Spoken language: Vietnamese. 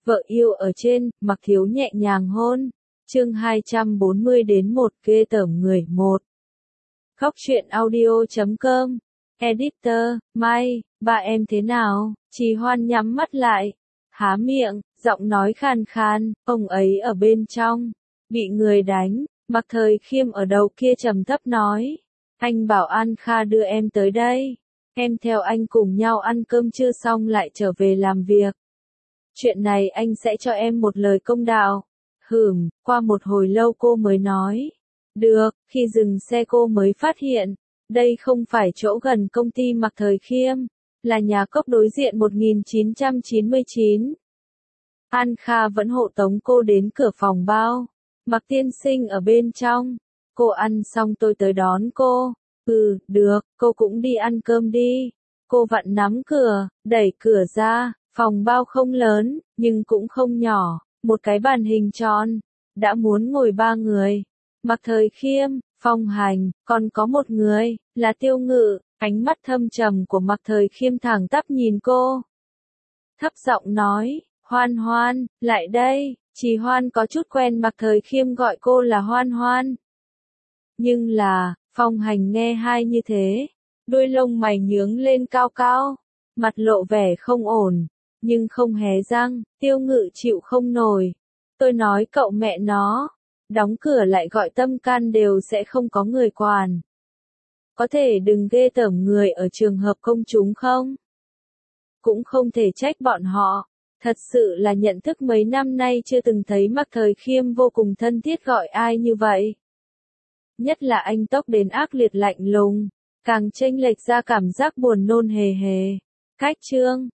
Vợ yêu ở trên, Mặc Thiếu nhẹ nhàng hôn. Chương 240 đến 1 ghê tởm người 1. Khóc chuyện audio.com. Editor, Mai, ba em thế nào? Trì Hoan nhắm mắt lại, há miệng, giọng nói khàn khàn, ông ấy ở bên trong, bị người đánh. Mặc Thời Khiêm ở đầu kia trầm thấp nói, anh bảo An Kha đưa em tới đây, em theo anh cùng nhau ăn cơm trưa xong lại trở về làm việc. Chuyện này anh sẽ cho em một lời công đạo. Qua một hồi lâu cô mới nói, được. Khi dừng xe cô mới phát hiện, đây không phải chỗ gần công ty Mặc Thời Khiêm, là nhà cốc đối diện 1999. An Kha vẫn hộ tống cô đến cửa phòng bao. Mặc tiên sinh ở bên trong. Cô ăn xong tôi tới đón cô. Được, cô cũng đi ăn cơm đi. Cô vặn nắm cửa, đẩy cửa ra. Phòng bao không lớn, nhưng cũng không nhỏ. Một cái bàn hình tròn, đã muốn ngồi 3 người. Mặc Thời Khiêm, Phong Hành, còn có một người, là Tiêu Ngự. Ánh mắt thâm trầm của Mặc Thời Khiêm thẳng tắp nhìn cô. Thấp giọng nói, Hoan Hoan, lại đây. Trì Hoan có chút quen Mặc Thời Khiêm gọi cô là Hoan Hoan. Nhưng là, Phong Hành nghe hai như thế, đôi lông mày nhướng lên cao cao, mặt lộ vẻ không ổn, nhưng không hé răng. Tiêu Ngự chịu không nổi. Tôi nói cậu mẹ nó, đóng cửa lại gọi tâm can đều sẽ không có người quản. Có thể đừng ghê tởm người ở trường hợp công chúng không? Cũng không thể trách bọn họ. Thật sự là nhận thức mấy năm nay chưa từng thấy Mặc Thời Khiêm vô cùng thân thiết gọi ai như vậy. Nhất là anh tốc đến ác liệt lạnh lùng, càng chênh lệch ra cảm giác buồn nôn hề hề. Cách chương,